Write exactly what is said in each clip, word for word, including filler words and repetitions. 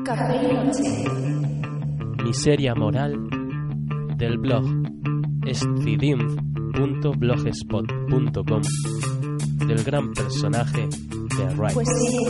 Café y noche. Miseria moral del blog escidinf punto blogspot punto com del gran personaje de Ray. Pues sí,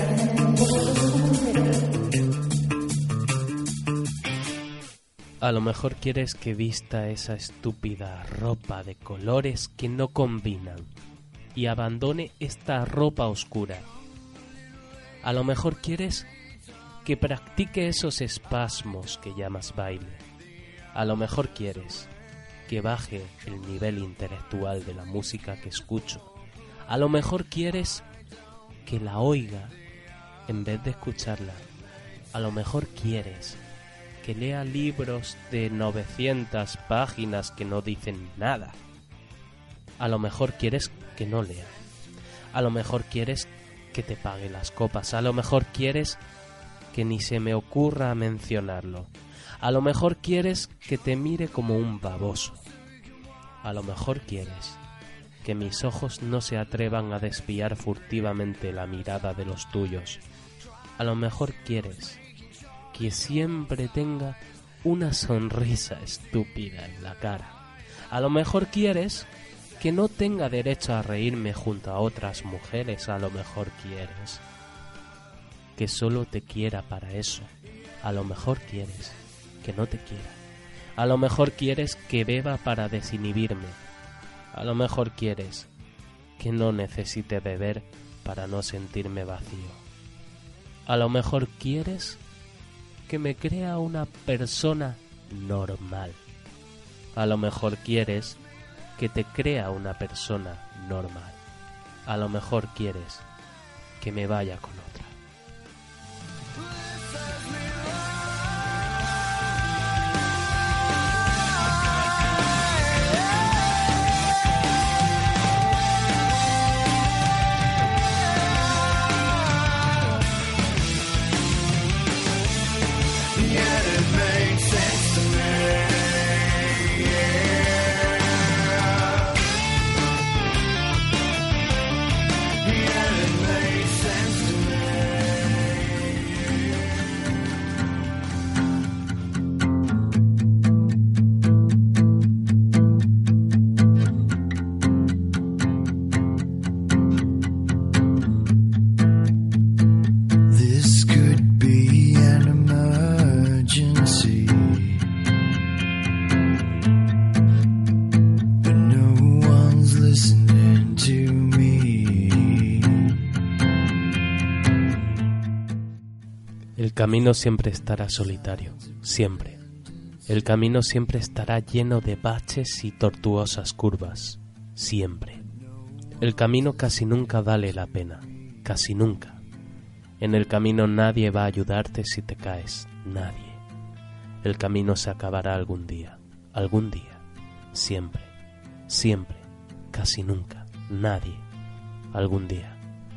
a lo mejor quieres que vista esa estúpida ropa de colores que no combinan y abandone esta ropa oscura. A lo mejor quieres que practique esos espasmos que llamas baile. A lo mejor quieres que baje el nivel intelectual de la música que escucho. A lo mejor quieres que la oiga en vez de escucharla. A lo mejor quieres que lea libros de novecientas páginas que no dicen nada. A lo mejor quieres que no lea. A lo mejor quieres que te pague las copas. A lo mejor quieres que ni se me ocurra mencionarlo. A lo mejor quieres que te mire como un baboso. A lo mejor quieres que mis ojos no se atrevan a desviar furtivamente la mirada de los tuyos. A lo mejor quieres que siempre tenga una sonrisa estúpida en la cara. A lo mejor quieres que no tenga derecho a reírme junto a otras mujeres. A lo mejor quieres que solo te quiera para eso. A lo mejor quieres que no te quiera. A lo mejor quieres que beba para desinhibirme. A lo mejor quieres que no necesite beber para no sentirme vacío. A lo mejor quieres que me crea una persona normal. A lo mejor quieres que te crea una persona normal. A lo mejor quieres que me vaya con otra. El camino siempre estará solitario, siempre. El camino siempre estará lleno de baches y tortuosas curvas, siempre. El camino casi nunca vale la pena, casi nunca. En el camino nadie va a ayudarte si te caes, nadie. El camino se acabará algún día, algún día, siempre, siempre, casi nunca, nadie, algún día.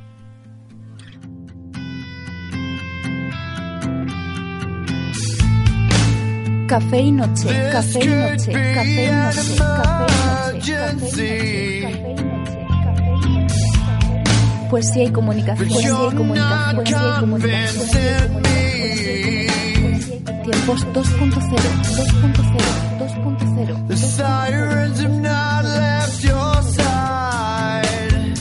Café y noche, café y noche, café y noche, café y noche, café y noche, café y noche. Poesía y comunicación, poesía y comunicación, poesía y comunicación, poesía y comunicación. Tiempos dos punto cero, dos punto cero, dos punto cero. The sirens have not left your side.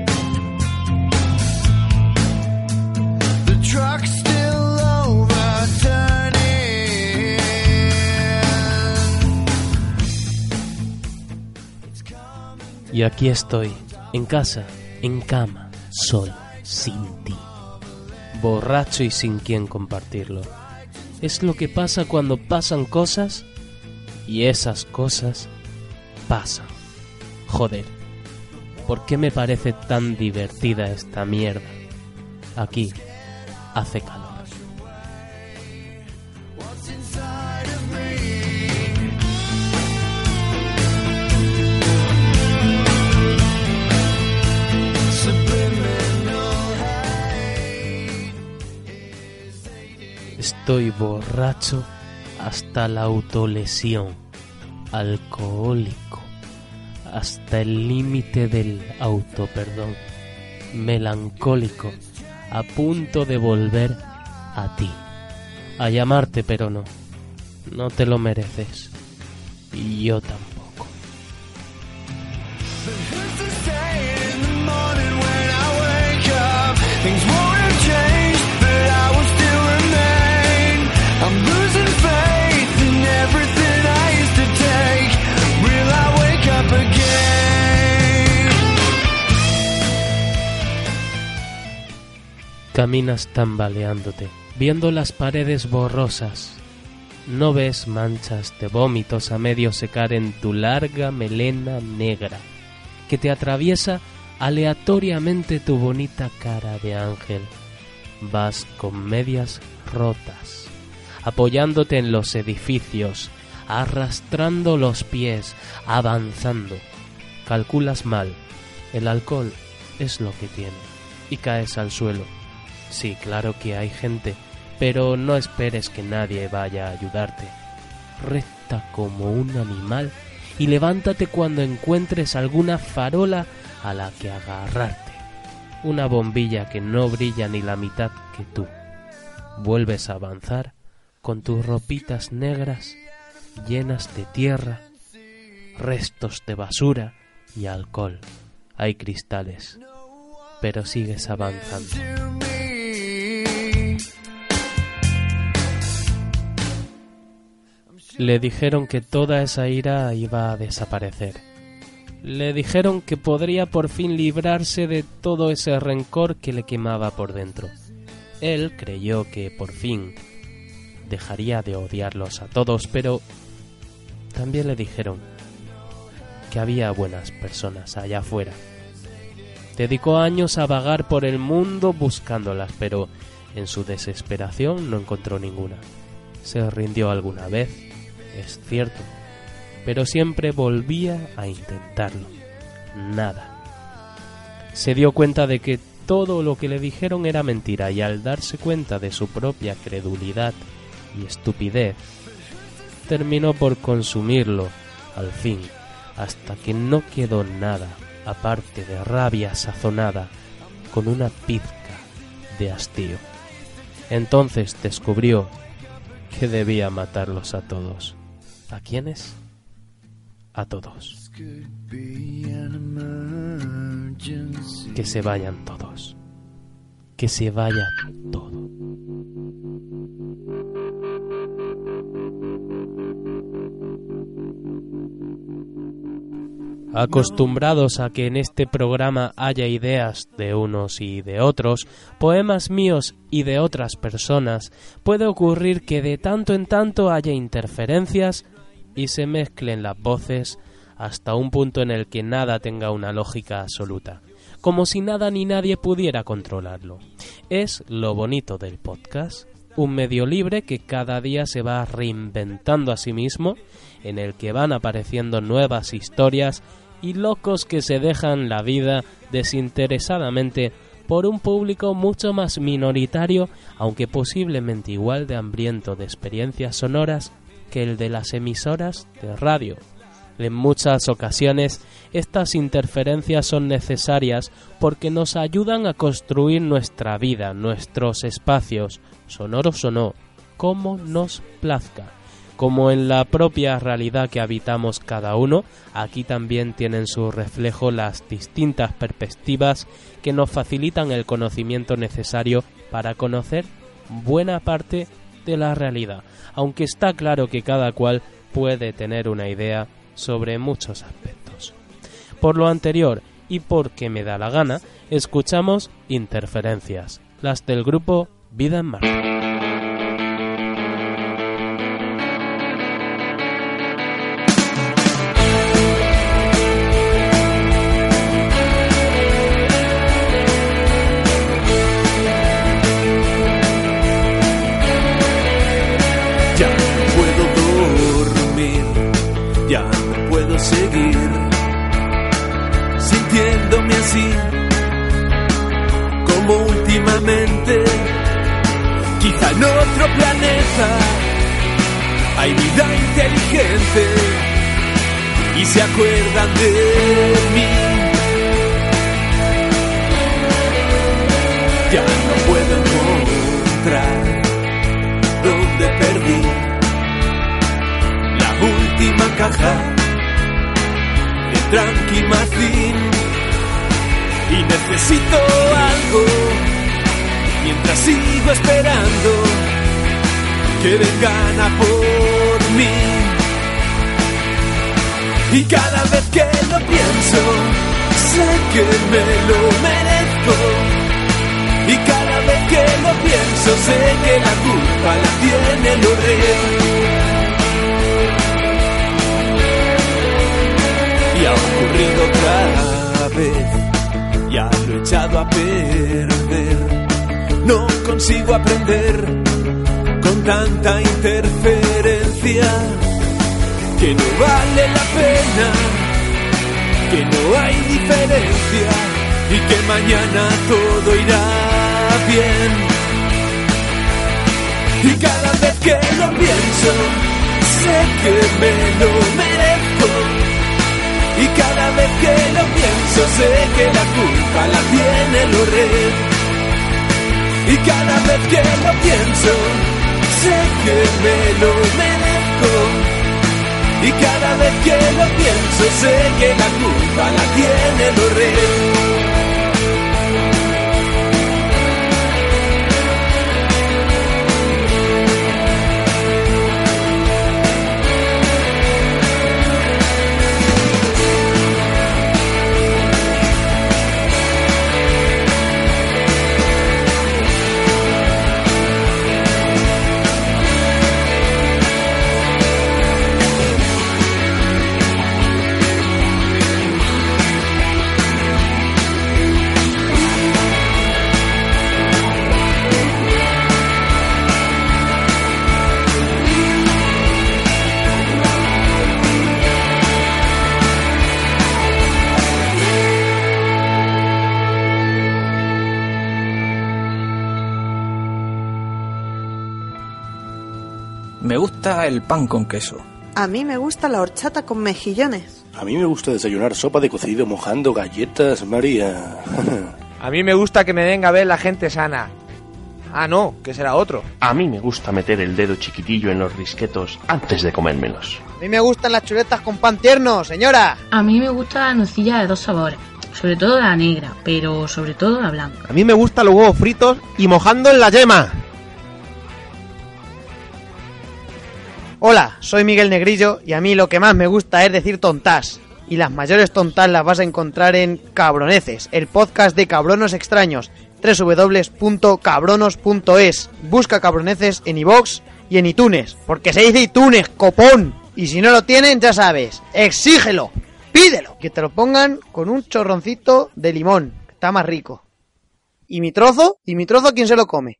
The truck's still overturning. Y aquí estoy, en casa, en cama, solo, sin ti. Borracho y sin quien compartirlo. Es lo que pasa cuando pasan cosas y esas cosas pasan. Joder, ¿por qué me parece tan divertida esta mierda? Aquí hace calor. Estoy borracho hasta la autolesión, alcohólico, hasta el límite del autoperdón, melancólico, a punto de volver a ti, a llamarte, pero no, no te lo mereces, y yo tampoco. Caminas tambaleándote, viendo las paredes borrosas. No ves manchas de vómitos a medio secar en tu larga melena negra, que te atraviesa aleatoriamente tu bonita cara de ángel. Vas con medias rotas, apoyándote en los edificios, arrastrando los pies, avanzando. Calculas mal, el alcohol es lo que tiene, y caes al suelo. Sí, claro que hay gente, pero no esperes que nadie vaya a ayudarte. Recta como un animal y levántate cuando encuentres alguna farola a la que agarrarte. Una bombilla que no brilla ni la mitad que tú. Vuelves a avanzar con tus ropitas negras llenas de tierra, restos de basura y alcohol. Hay cristales, pero sigues avanzando. Le dijeron que toda esa ira iba a desaparecer. Le dijeron que podría por fin librarse de todo ese rencor que le quemaba por dentro. Él creyó que por fin dejaría de odiarlos a todos, pero también le dijeron que había buenas personas allá afuera. Dedicó años a vagar por el mundo buscándolas, pero en su desesperación no encontró ninguna. Se rindió alguna vez, es cierto, pero siempre volvía a intentarlo. Nada. Se dio cuenta de que todo lo que le dijeron era mentira, y al darse cuenta de su propia credulidad y estupidez, terminó por consumirlo al fin, hasta que no quedó nada aparte de rabia sazonada con una pizca de hastío. Entonces descubrió que debía matarlos a todos. ¿A quiénes? A todos. Que se vayan todos. Que se vaya todo. Acostumbrados a que en este programa haya ideas de unos y de otros, poemas míos y de otras personas, puede ocurrir que de tanto en tanto haya interferencias y se mezclen las voces hasta un punto en el que nada tenga una lógica absoluta, como si nada ni nadie pudiera controlarlo. Es lo bonito del podcast, un medio libre que cada día se va reinventando a sí mismo, en el que van apareciendo nuevas historias y locos que se dejan la vida desinteresadamente por un público mucho más minoritario, aunque posiblemente igual de hambriento de experiencias sonoras que el de las emisoras de radio. En muchas ocasiones estas interferencias son necesarias porque nos ayudan a construir nuestra vida, nuestros espacios, sonoros o no, como nos plazca. Como en la propia realidad que habitamos cada uno, aquí también tienen su reflejo las distintas perspectivas que nos facilitan el conocimiento necesario para conocer buena parte de la realidad, aunque está claro que cada cual puede tener una idea sobre muchos aspectos. Por lo anterior y porque me da la gana, escuchamos Interferencias, las del grupo Vida en Marte. Ya no puedo seguir sintiéndome así como últimamente. Quizá en otro planeta hay vida inteligente y se acuerdan de mí. Ya no puedo encontrar lo caja de Tranquimacin y necesito algo mientras sigo esperando que vengan a por mí. Y cada vez que lo pienso, sé que me lo merezco. Y cada vez que lo pienso, sé que la culpa la tiene Loret. Y ha ocurrido otra vez, ya lo he echado a perder. No consigo aprender con tanta interferencia, que no vale la pena, que no hay diferencia y que mañana todo irá bien. Y cada vez que lo pienso, sé que me lo merezco. Y cada vez que lo pienso, sé que la culpa la tiene Loret. Y cada vez que lo pienso, sé que me lo merezco. Y cada vez que lo pienso, sé que la culpa la tiene Loret. Me gusta el pan con queso. A mí me gusta la horchata con mejillones. A mí me gusta desayunar sopa de cocido mojando galletas María. A mí me gusta que me venga a ver la gente sana. Ah, no, que será otro. A mí me gusta meter el dedo chiquitillo en los risquetos antes de comérmelos. A mí me gustan las chuletas con pan tierno, señora. A mí me gusta la nocilla de dos sabores, sobre todo la negra, pero sobre todo la blanca. A mí me gustan los huevos fritos y mojando en la yema. Hola, soy Miguel Negrillo y a mí lo que más me gusta es decir tontas. Y las mayores tontas las vas a encontrar en Cabroneces, el podcast de cabronos extraños, doble u doble u doble u punto cabronos punto es. Busca Cabroneces en iVoox y en iTunes, porque se dice iTunes, copón. Y si no lo tienen, ya sabes, exígelo, pídelo, que te lo pongan con un chorroncito de limón, que está más rico. ¿Y mi trozo? ¿Y mi trozo quién se lo come?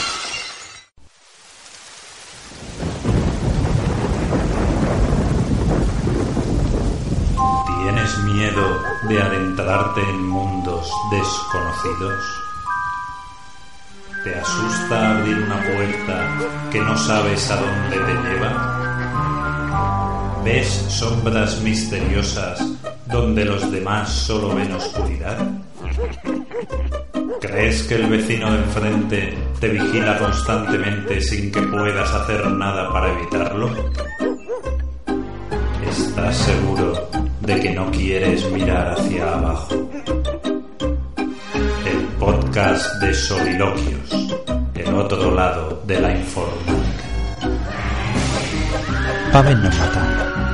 ¿Tienes miedo de adentrarte en mundos desconocidos? ¿Te asusta abrir una puerta que no sabes a dónde te lleva? ¿Ves sombras misteriosas donde los demás solo ven oscuridad? ¿Crees que el vecino de enfrente te vigila constantemente sin que puedas hacer nada para evitarlo? ¿Estás seguro de que no quieres mirar hacia abajo? El podcast de Soliloquios, el otro lado de la informática. Pavel nos mata.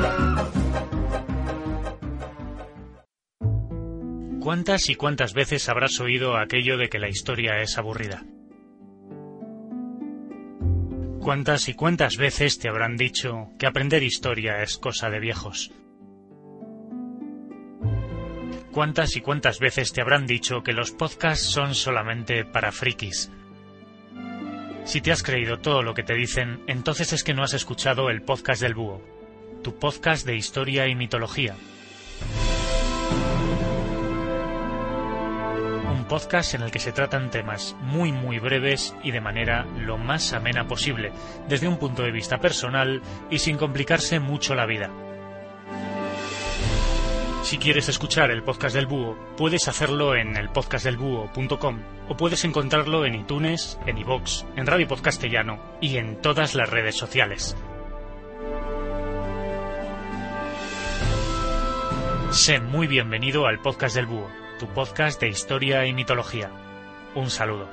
¿Cuántas y cuántas veces habrás oído aquello de que la historia es aburrida? ¿Cuántas y cuántas veces te habrán dicho que aprender historia es cosa de viejos? ¿Cuántas y cuántas veces te habrán dicho que los podcasts son solamente para frikis? Si te has creído todo lo que te dicen, entonces es que no has escuchado el podcast del Búho, tu podcast de historia y mitología. Un podcast en el que se tratan temas muy muy breves y de manera lo más amena posible, desde un punto de vista personal y sin complicarse mucho la vida. Si quieres escuchar el podcast del Búho, puedes hacerlo en el podcast del búho punto com o puedes encontrarlo en iTunes, en iVoox, en Radio Podcastellano y en todas las redes sociales. Sé muy bienvenido al podcast del Búho, tu podcast de historia y mitología. Un saludo.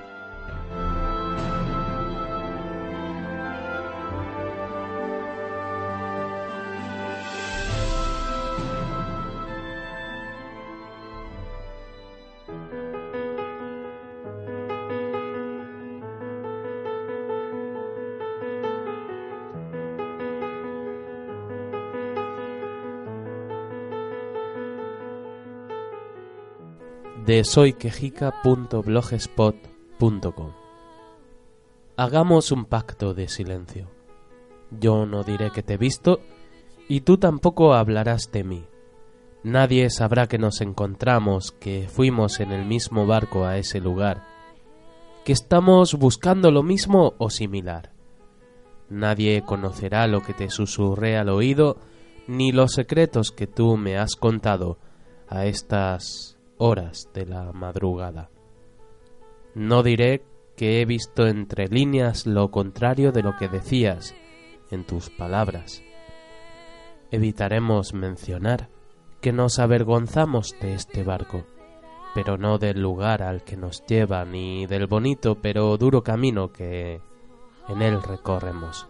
De soyquejica punto blogspot punto com. Hagamos un pacto de silencio. Yo no diré que te he visto y tú tampoco hablarás de mí. Nadie sabrá que nos encontramos, que fuimos en el mismo barco a ese lugar, que estamos buscando lo mismo o similar. Nadie conocerá lo que te susurré al oído, ni los secretos que tú me has contado a estas horas de la madrugada. No diré que he visto entre líneas lo contrario de lo que decías en tus palabras. Evitaremos mencionar que nos avergonzamos de este barco, pero no del lugar al que nos lleva, ni del bonito pero duro camino que en él recorremos.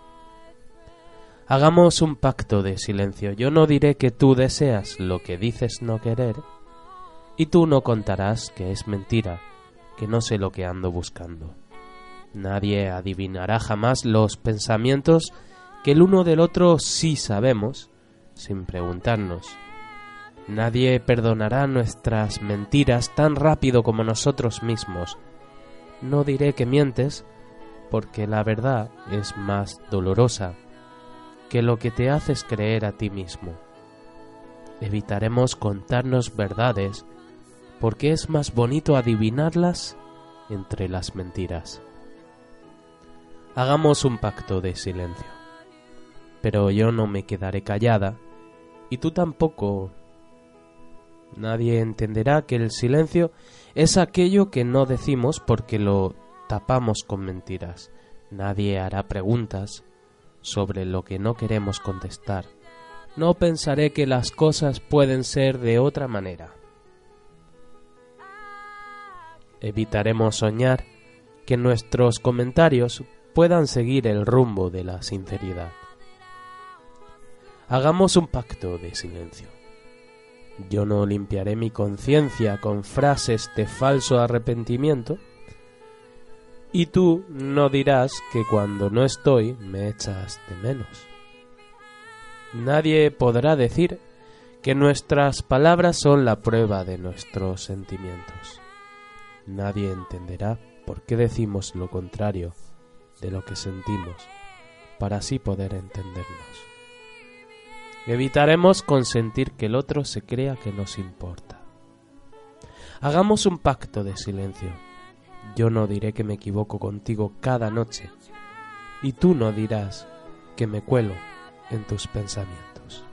Hagamos un pacto de silencio. Yo no diré que tú deseas lo que dices no querer, y tú no contarás que es mentira, que no sé lo que ando buscando. Nadie adivinará jamás los pensamientos que el uno del otro sí sabemos, sin preguntarnos. Nadie perdonará nuestras mentiras tan rápido como nosotros mismos. No diré que mientes, porque la verdad es más dolorosa que lo que te haces creer a ti mismo. Evitaremos contarnos verdades, porque es más bonito adivinarlas entre las mentiras. Hagamos un pacto de silencio. Pero yo no me quedaré callada, y tú tampoco. Nadie entenderá que el silencio es aquello que no decimos porque lo tapamos con mentiras. Nadie hará preguntas sobre lo que no queremos contestar. No pensaré que las cosas pueden ser de otra manera. Evitaremos soñar que nuestros comentarios puedan seguir el rumbo de la sinceridad. Hagamos un pacto de silencio. Yo no limpiaré mi conciencia con frases de falso arrepentimiento, y tú no dirás que cuando no estoy me echas de menos. Nadie podrá decir que nuestras palabras son la prueba de nuestros sentimientos. Nadie entenderá por qué decimos lo contrario de lo que sentimos, para así poder entendernos. Evitaremos consentir que el otro se crea que nos importa. Hagamos un pacto de silencio. Yo no diré que me equivoco contigo cada noche, y tú no dirás que me cuelo en tus pensamientos.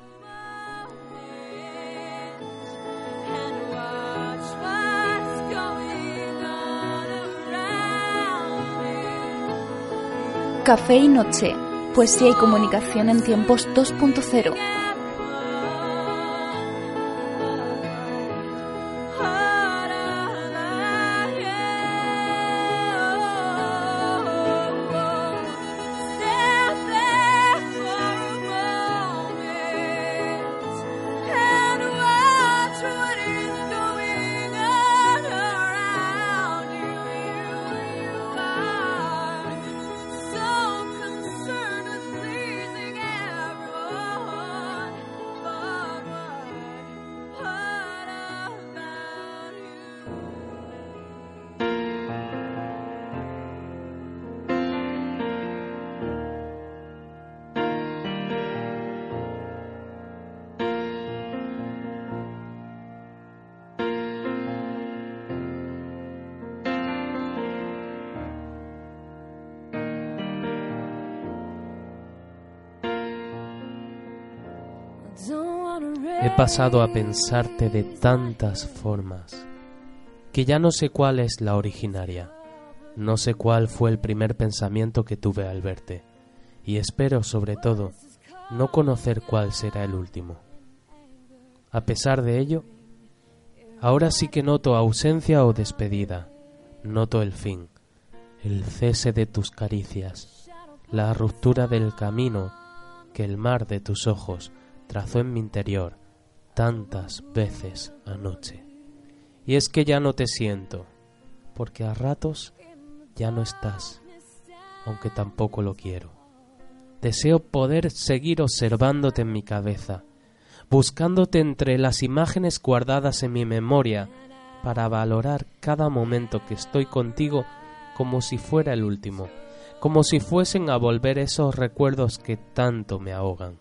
Café y Noche, poesía y comunicación en tiempos dos punto cero. He pasado a pensarte de tantas formas que ya no sé cuál es la originaria. No sé cuál fue el primer pensamiento que tuve al verte, y espero, sobre todo, no conocer cuál será el último. A pesar de ello, ahora sí que noto ausencia o despedida, noto el fin, el cese de tus caricias, la ruptura del camino que el mar de tus ojos trazó en mi interior tantas veces anoche. Y es que ya no te siento, porque a ratos ya no estás, aunque tampoco lo quiero. Deseo poder seguir observándote en mi cabeza, buscándote entre las imágenes guardadas en mi memoria para valorar cada momento que estoy contigo como si fuera el último, como si fuesen a volver esos recuerdos que tanto me ahogan.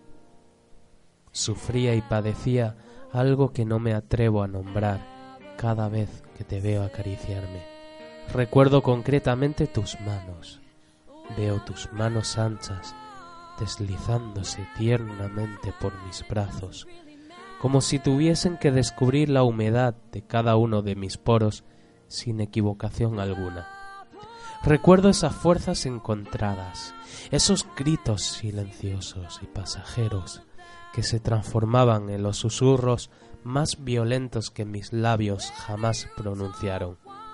Sufría y padecía algo que no me atrevo a nombrar cada vez que te veo acariciarme. Recuerdo concretamente tus manos. Veo tus manos anchas deslizándose tiernamente por mis brazos, como si tuviesen que descubrir la humedad de cada uno de mis poros sin equivocación alguna. Recuerdo esas fuerzas encontradas, esos gritos silenciosos y pasajeros que se transformaban en los susurros más violentos que mis labios jamás pronunciaron.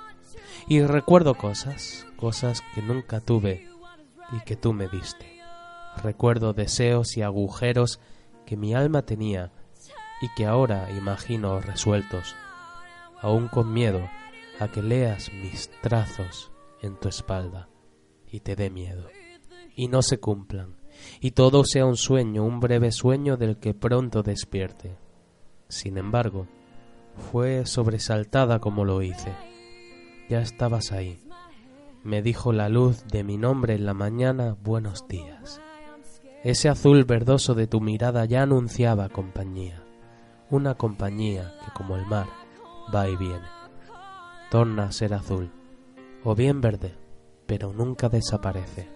Y recuerdo cosas, cosas que nunca tuve y que tú me diste. Recuerdo deseos y agujeros que mi alma tenía y que ahora imagino resueltos, aún con miedo a que leas mis trazos en tu espalda y te dé miedo, y no se cumplan, y todo sea un sueño, un breve sueño del que pronto despierte. Sin embargo, fue sobresaltada como lo hice. Ya estabas ahí. Me dijo la luz de mi nombre en la mañana, buenos días. Ese azul verdoso de tu mirada ya anunciaba compañía, una compañía que como el mar va y viene. Torna a ser azul, o bien verde, pero nunca desaparece.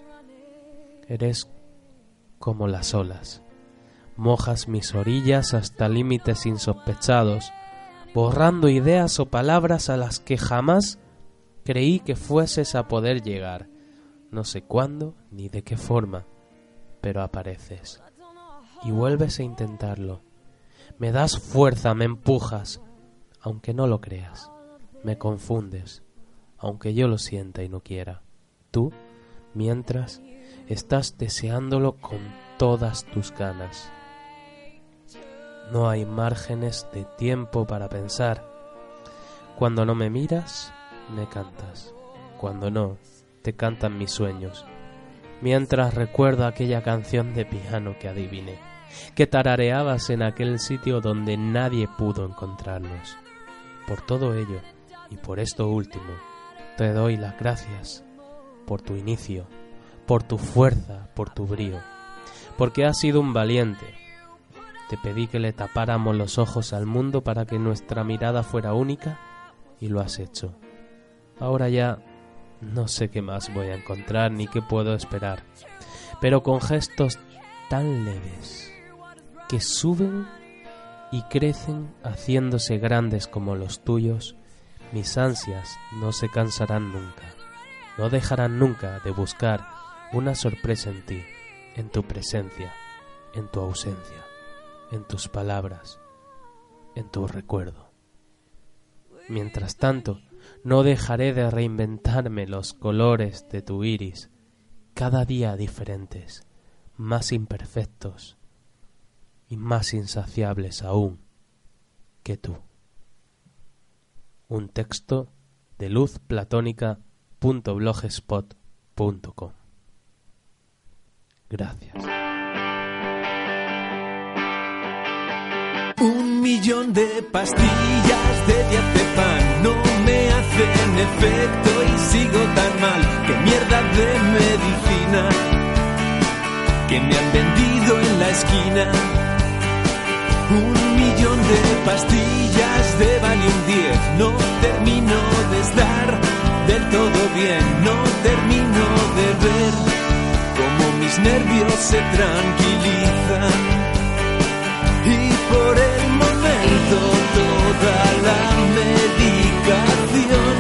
Eres como las olas, mojas mis orillas hasta límites insospechados, borrando ideas o palabras a las que jamás creí que fueses a poder llegar. No sé cuándo ni de qué forma, pero apareces y vuelves a intentarlo. Me das fuerza, me empujas, aunque no lo creas. Me confundes, aunque yo lo sienta y no quiera. Tú, mientras, estás deseándolo con todas tus ganas. No hay márgenes de tiempo para pensar. Cuando no me miras, me cantas. Cuando no, te cantan mis sueños. Mientras recuerdo aquella canción de piano que adiviné, que tarareabas en aquel sitio donde nadie pudo encontrarnos. Por todo ello, y por esto último, te doy las gracias por tu inicio, por tu fuerza, por tu brío, porque has sido un valiente. Te pedí que le tapáramos los ojos al mundo para que nuestra mirada fuera única, y lo has hecho. Ahora ya no sé qué más voy a encontrar ni qué puedo esperar, pero con gestos tan leves que suben y crecen haciéndose grandes como los tuyos, mis ansias no se cansarán nunca, no dejarán nunca de buscar una sorpresa en ti, en tu presencia, en tu ausencia, en tus palabras, en tu recuerdo. Mientras tanto, no dejaré de reinventarme los colores de tu iris, cada día diferentes, más imperfectos y más insaciables aún que tú. Un texto de luz platónica punto blogspot punto com. Gracias. Un millón de pastillas de diazepam no me hacen efecto y sigo tan mal. Qué mierda de medicina que me han vendido en la esquina. Un millón de pastillas de Valium diez. No termino de estar del todo bien. No termino de ver cómo mis nervios se tranquilizan. Y por el momento toda la medicación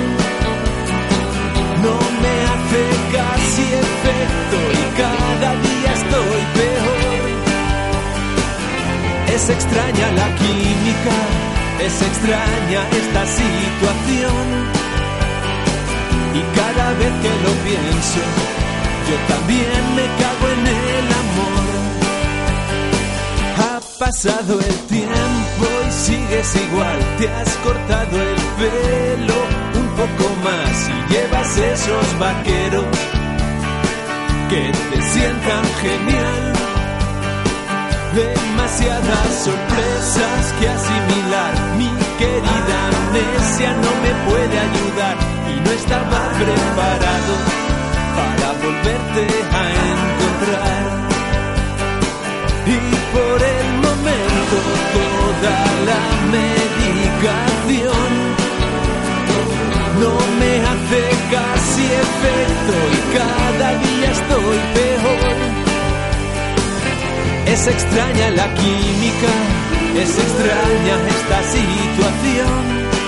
no me hace casi efecto y cada día estoy peor. Es extraña la química, es extraña esta situación. Y cada vez que lo pienso, yo también me cago en el amor. Ha pasado el tiempo y sigues igual. Te has cortado el pelo un poco más y llevas esos vaqueros que te sientan genial. Demasiadas sorpresas que asimilar. Mi querida amnesia no me puede ayudar y no estaba preparado para volverte a encontrar. Y por el momento toda la medicación no me hace casi efecto y cada día estoy peor. Es extraña la química, es extraña esta situación.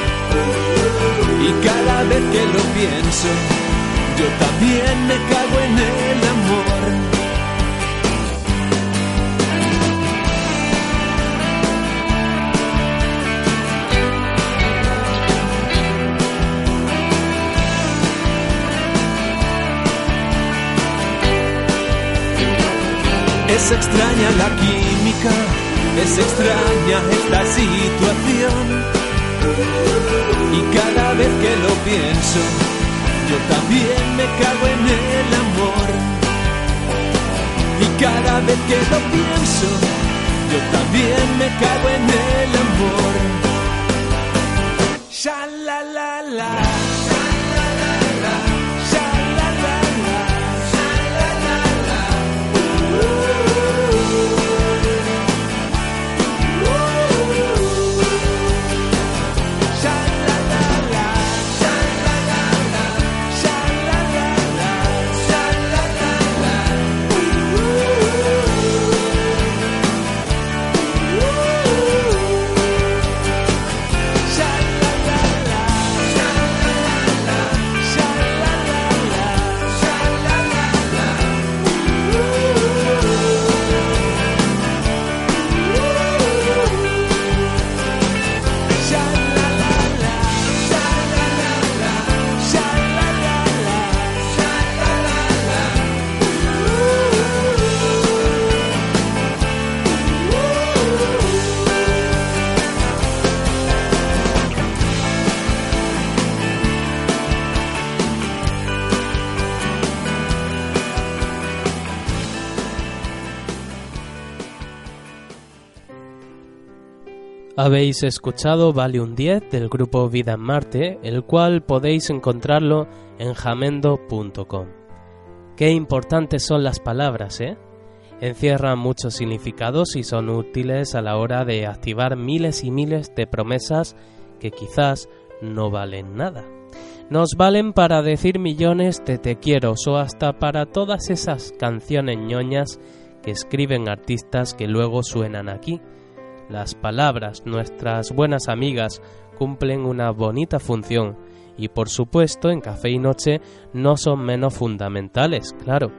Y cada vez que lo pienso, yo también me cago en el amor. Es extraña la química, es extraña esta situación. Y cada vez que lo pienso, yo también me cago en el amor. Y cada vez que lo pienso, yo también me cago en el amor. Sha la la la. Habéis escuchado Valium diez del grupo Vida en Marte, el cual podéis encontrarlo en jamendo punto com. Qué importantes son las palabras, ¿eh? Encierran muchos significados y son útiles a la hora de activar miles y miles de promesas que quizás no valen nada. Nos valen para decir millones de te quiero o hasta para todas esas canciones ñoñas que escriben artistas que luego suenan aquí. Las palabras, nuestras buenas amigas, cumplen una bonita función y por supuesto en Café y Noche no son menos fundamentales, claro.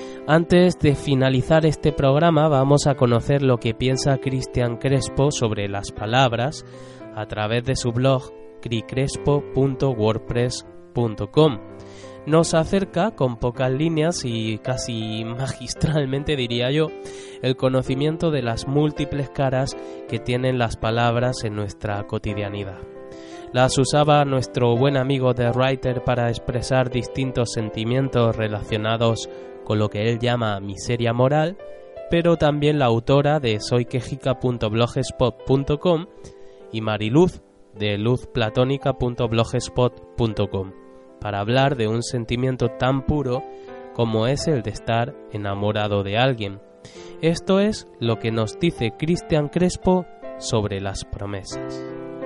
Antes de finalizar este programa vamos a conocer lo que piensa Cristian Crespo sobre las palabras a través de su blog cricrespo punto wordpress punto com. Nos acerca con pocas líneas y casi magistralmente, diría yo, el conocimiento de las múltiples caras que tienen las palabras en nuestra cotidianidad. Las usaba nuestro buen amigo The Writer para expresar distintos sentimientos relacionados con lo que él llama miseria moral, pero también la autora de soy quejica punto blogspot punto com y Mariluz de luz platónica punto blogspot punto com. para hablar de un sentimiento tan puro como es el de estar enamorado de alguien. Esto es lo que nos dice Cristian Crespo sobre las promesas.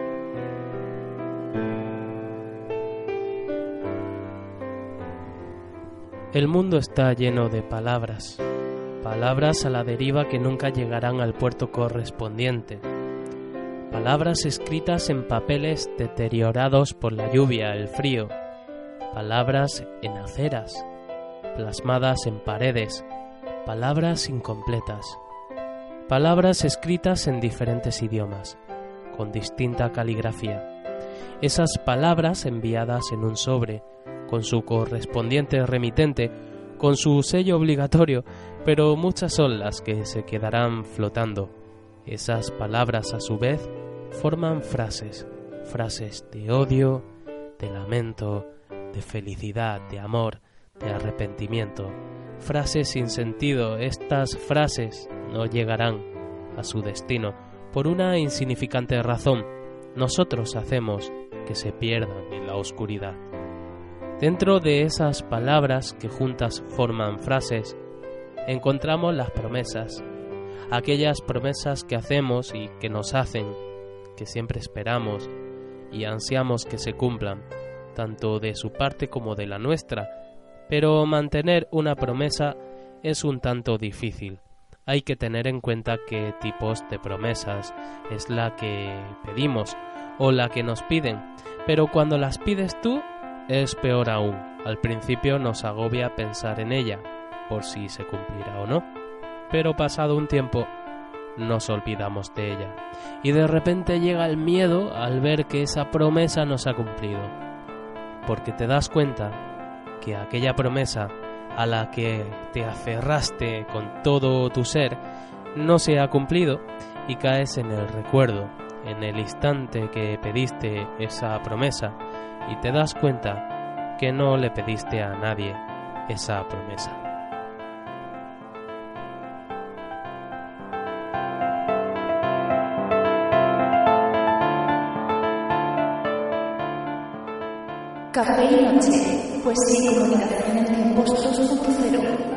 El mundo está lleno de palabras, palabras a la deriva que nunca llegarán al puerto correspondiente. Palabras escritas en papeles deteriorados por la lluvia, el frío. Palabras en aceras, plasmadas en paredes. Palabras incompletas. palabras escritas en diferentes idiomas, con distinta caligrafía. Esas palabras enviadas en un sobre, con su correspondiente remitente, con su sello obligatorio, pero muchas son las que se quedarán flotando. Esas palabras, a su vez, forman frases, frases de odio, de lamento, de felicidad, de amor, de arrepentimiento, frases sin sentido. Estas frases no llegarán a su destino por una insignificante razón. Nosotros hacemos que se pierdan en la oscuridad. Dentro de esas palabras que juntas forman frases, encontramos las promesas, aquellas promesas que hacemos y que nos hacen, que siempre esperamos y ansiamos que se cumplan, tanto de su parte como de la nuestra, pero mantener una promesa es un tanto difícil. Hay que tener en cuenta qué tipos de promesas es la que pedimos o la que nos piden, pero cuando las pides tú es peor aún. Al principio nos agobia pensar en ella, por si se cumplirá o no, pero pasado un tiempo nos olvidamos de ella y de repente llega el miedo al ver que esa promesa no se ha cumplido, porque te das cuenta que aquella promesa a la que te aferraste con todo tu ser no se ha cumplido y caes en el recuerdo, en el instante que pediste esa promesa, y te das cuenta que no le pediste a nadie esa promesa. Café y noche, poesía y comunicación en Tiempos dos punto cero.